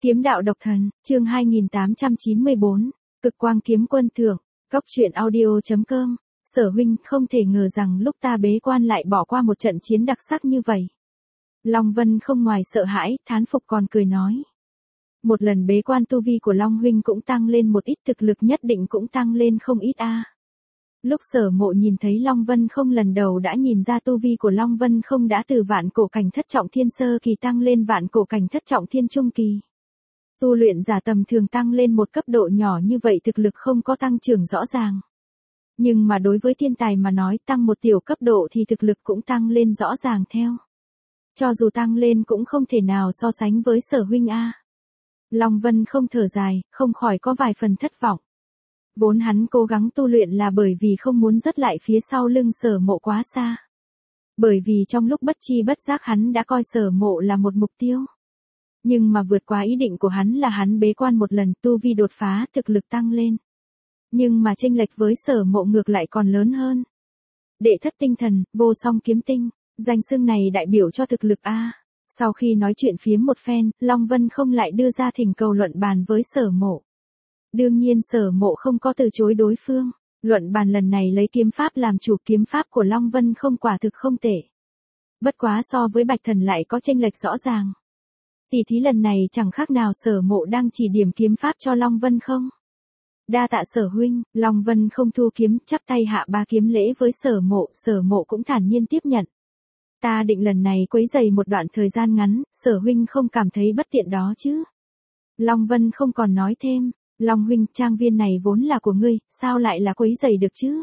Kiếm đạo độc thần, chương 2894, cực quang kiếm quân thượng, Cốc truyện audio.com. Sở huynh, không thể ngờ rằng lúc ta bế quan lại bỏ qua một trận chiến đặc sắc như vậy. Long Vân không ngoài sợ hãi, thán phục còn cười nói. Một lần bế quan tu vi của Long huynh cũng tăng lên một ít, thực lực nhất định cũng tăng lên không ít a. Lúc Sở Mộ nhìn thấy Long Vân không lần đầu đã nhìn ra tu vi của Long Vân không đã từ vạn cổ cảnh thất trọng thiên sơ kỳ tăng lên vạn cổ cảnh thất trọng thiên trung kỳ. Tu luyện giả tầm thường tăng lên một cấp độ nhỏ như vậy thực lực không có tăng trưởng rõ ràng. Nhưng mà đối với thiên tài mà nói tăng một tiểu cấp độ thì thực lực cũng tăng lên rõ ràng theo. Cho dù tăng lên cũng không thể nào so sánh với Sở huynh a. Long Vân không thở dài, không khỏi có vài phần thất vọng. Vốn hắn cố gắng tu luyện là bởi vì không muốn rớt lại phía sau lưng Sở Mộ quá xa. Bởi vì trong lúc bất chi bất giác hắn đã coi Sở Mộ là một mục tiêu. Nhưng mà vượt quá ý định của hắn là hắn bế quan một lần, tu vi đột phá, thực lực tăng lên. Nhưng mà chênh lệch với Sở Mộ ngược lại còn lớn hơn. Đệ thất tinh thần, vô song kiếm tinh, danh xưng này đại biểu cho thực lực a. Sau khi nói chuyện phiếm một phen, Long Vân không lại đưa ra thỉnh cầu luận bàn với Sở Mộ. Đương nhiên Sở Mộ không có từ chối đối phương. Luận bàn lần này lấy kiếm pháp làm chủ, kiếm pháp của Long Vân không quả thực không tệ. Bất quá so với Bạch Thần lại có chênh lệch rõ ràng. Tỷ thí lần này chẳng khác nào Sở Mộ đang chỉ điểm kiếm pháp cho Long Vân không. Đa tạ Sở huynh, Long Vân không thu kiếm, chắp tay hạ ba kiếm lễ với Sở Mộ cũng thản nhiên tiếp nhận. Ta định lần này quấy rầy một đoạn thời gian ngắn, Sở huynh không cảm thấy bất tiện đó chứ. Long Vân không còn nói thêm, Long huynh, trang viên này vốn là của ngươi, sao lại là quấy rầy được chứ?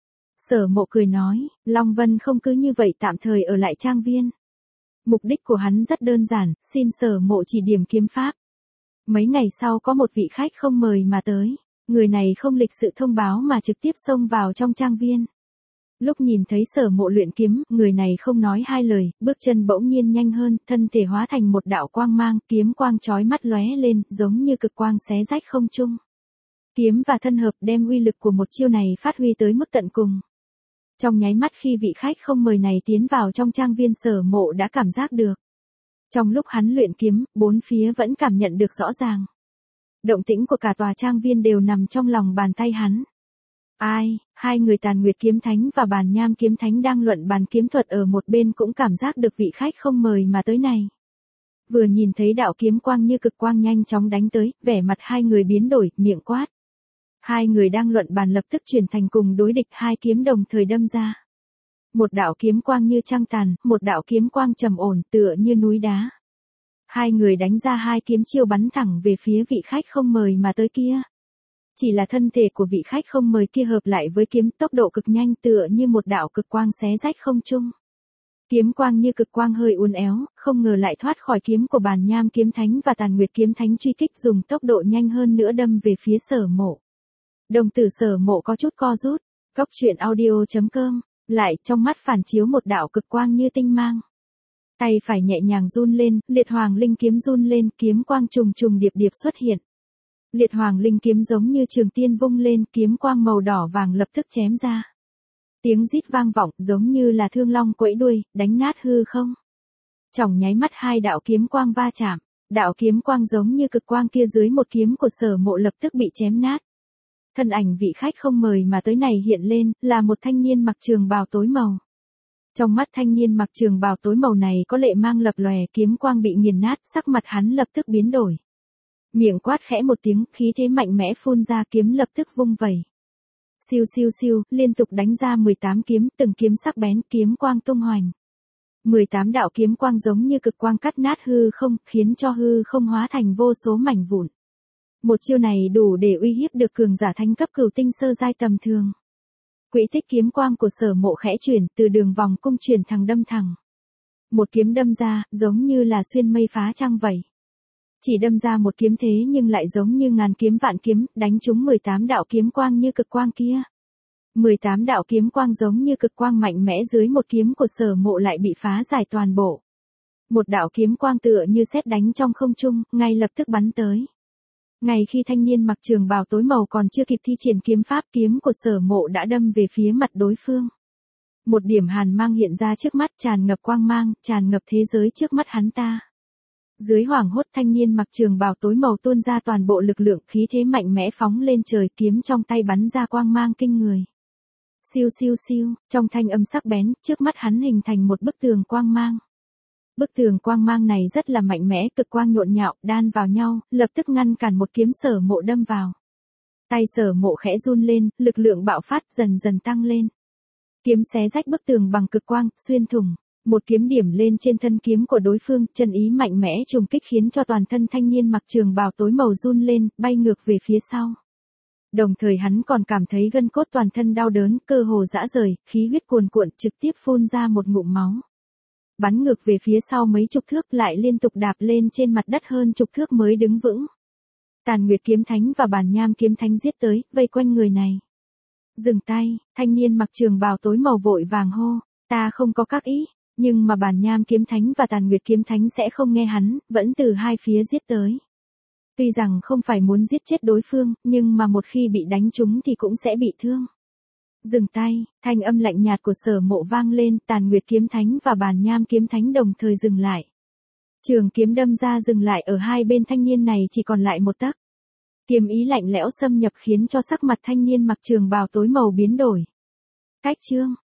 Sở Mộ cười nói, Long Vân không cứ như vậy tạm thời ở lại trang viên. Mục đích của hắn rất đơn giản, xin Sở Mộ chỉ điểm kiếm pháp. Mấy ngày sau có một vị khách không mời mà tới, người này không lịch sự thông báo mà trực tiếp xông vào trong trang viên. Lúc nhìn thấy Sở Mộ luyện kiếm, người này không nói hai lời, bước chân bỗng nhiên nhanh hơn, thân thể hóa thành một đạo quang mang, kiếm quang chói mắt lóe lên, giống như cực quang xé rách không trung. Kiếm và thân hợp đem uy lực của một chiêu này phát huy tới mức tận cùng. Trong nháy mắt khi vị khách không mời này tiến vào trong trang viên, Sở Mộ đã cảm giác được. Trong lúc hắn luyện kiếm, bốn phía vẫn cảm nhận được rõ ràng. Động tĩnh của cả tòa trang viên đều nằm trong lòng bàn tay hắn. Hai người Tàn Nguyệt kiếm thánh và Bàn Nham kiếm thánh đang luận bàn kiếm thuật ở một bên cũng cảm giác được vị khách không mời mà tới này. Vừa nhìn thấy đạo kiếm quang như cực quang nhanh chóng đánh tới, vẻ mặt hai người biến đổi, miệng quát. Hai người đang luận bàn lập tức chuyển thành cùng đối địch, hai kiếm đồng thời đâm ra. Một đạo kiếm quang như trăng tàn, một đạo kiếm quang trầm ổn tựa như núi đá. Hai người đánh ra hai kiếm chiêu bắn thẳng về phía vị khách không mời mà tới kia. Chỉ là thân thể của vị khách không mời kia hợp lại với kiếm, tốc độ cực nhanh tựa như một đạo cực quang xé rách không trung. Kiếm quang như cực quang hơi uốn éo, không ngờ lại thoát khỏi kiếm của Bàn Nham kiếm thánh và Tàn Nguyệt kiếm thánh truy kích, dùng tốc độ nhanh hơn nữa đâm về phía Sở Mộ. Đồng tử Sở Mộ có chút co rút, Cốc truyện audio.com, lại trong mắt phản chiếu một đạo cực quang như tinh mang. Tay phải nhẹ nhàng run lên, Liệt Hoàng Linh kiếm run lên, kiếm quang trùng trùng điệp điệp xuất hiện. Liệt Hoàng Linh kiếm giống như trường tiên vung lên, kiếm quang màu đỏ vàng lập tức chém ra. Tiếng rít vang vọng giống như là thương long quẫy đuôi, đánh nát hư không. Trong nháy mắt hai đạo kiếm quang va chạm, đạo kiếm quang giống như cực quang kia dưới một kiếm của Sở Mộ lập tức bị chém nát. Thân ảnh vị khách không mời mà tới này hiện lên, là một thanh niên mặc trường bào tối màu. Trong mắt thanh niên mặc trường bào tối màu này có lệ mang lập lòe, kiếm quang bị nghiền nát, sắc mặt hắn lập tức biến đổi. Miệng quát khẽ một tiếng, khí thế mạnh mẽ phun ra, kiếm lập tức vung vẩy. Siêu siêu siêu, liên tục đánh ra 18 kiếm, từng kiếm sắc bén, kiếm quang tung hoành. 18 đạo kiếm quang giống như cực quang cắt nát hư không, khiến cho hư không hóa thành vô số mảnh vụn. Một chiêu này đủ để uy hiếp được cường giả thánh cấp cửu tinh sơ giai tầm thường. Quỹ tích kiếm quang của Sở Mộ khẽ chuyển, từ đường vòng cung chuyển thẳng đâm thẳng. Một kiếm đâm ra, giống như là xuyên mây phá trăng vậy. Chỉ đâm ra một kiếm thế nhưng lại giống như ngàn kiếm vạn kiếm, đánh trúng 18 đạo kiếm quang như cực quang kia. 18 đạo kiếm quang giống như cực quang mạnh mẽ dưới một kiếm của Sở Mộ lại bị phá giải toàn bộ. Một đạo kiếm quang tựa như sét đánh trong không trung, ngay lập tức bắn tới. Ngay khi thanh niên mặc trường bào tối màu còn chưa kịp thi triển kiếm pháp, kiếm của Sở Mộ đã đâm về phía mặt đối phương. Một điểm hàn mang hiện ra trước mắt, tràn ngập quang mang, tràn ngập thế giới trước mắt hắn ta. Dưới hoàng hốt thanh niên mặc trường bào tối màu tuôn ra toàn bộ lực lượng khí thế mạnh mẽ phóng lên trời, kiếm trong tay bắn ra quang mang kinh người. Siêu siêu siêu, trong thanh âm sắc bén, trước mắt hắn hình thành một bức tường quang mang. Bức tường quang mang này rất là mạnh mẽ, cực quang nhộn nhạo, đan vào nhau, lập tức ngăn cản một kiếm Sở Mộ đâm vào. Tay Sở Mộ khẽ run lên, lực lượng bạo phát dần dần tăng lên. Kiếm xé rách bức tường bằng cực quang, xuyên thủng. Một kiếm điểm lên trên thân kiếm của đối phương, chân ý mạnh mẽ trùng kích khiến cho toàn thân thanh niên mặc trường bào tối màu run lên, bay ngược về phía sau. Đồng thời hắn còn cảm thấy gân cốt toàn thân đau đớn, cơ hồ rã rời, khí huyết cuồn cuộn trực tiếp phun ra một ngụm máu. Bắn ngược về phía sau mấy chục thước, lại liên tục đạp lên trên mặt đất hơn chục thước mới đứng vững. Tàn Nguyệt kiếm thánh và Bản Nham kiếm thánh giết tới, vây quanh người này. Dừng tay, thanh niên mặc trường bào tối màu vội vàng hô, ta không có các ý. Nhưng mà Bản Nham kiếm thánh và Tàn Nguyệt kiếm thánh sẽ không nghe hắn, vẫn từ hai phía giết tới. Tuy rằng không phải muốn giết chết đối phương, nhưng mà một khi bị đánh trúng thì cũng sẽ bị thương. Dừng tay, thanh âm lạnh nhạt của Sở Mộ vang lên, Tàn Nguyệt kiếm thánh và Bản Nham kiếm thánh đồng thời dừng lại. Trường kiếm đâm ra dừng lại ở hai bên thanh niên này chỉ còn lại một tấc. Kiếm ý lạnh lẽo xâm nhập khiến cho sắc mặt thanh niên mặc trường bào tối màu biến đổi. Cách chương,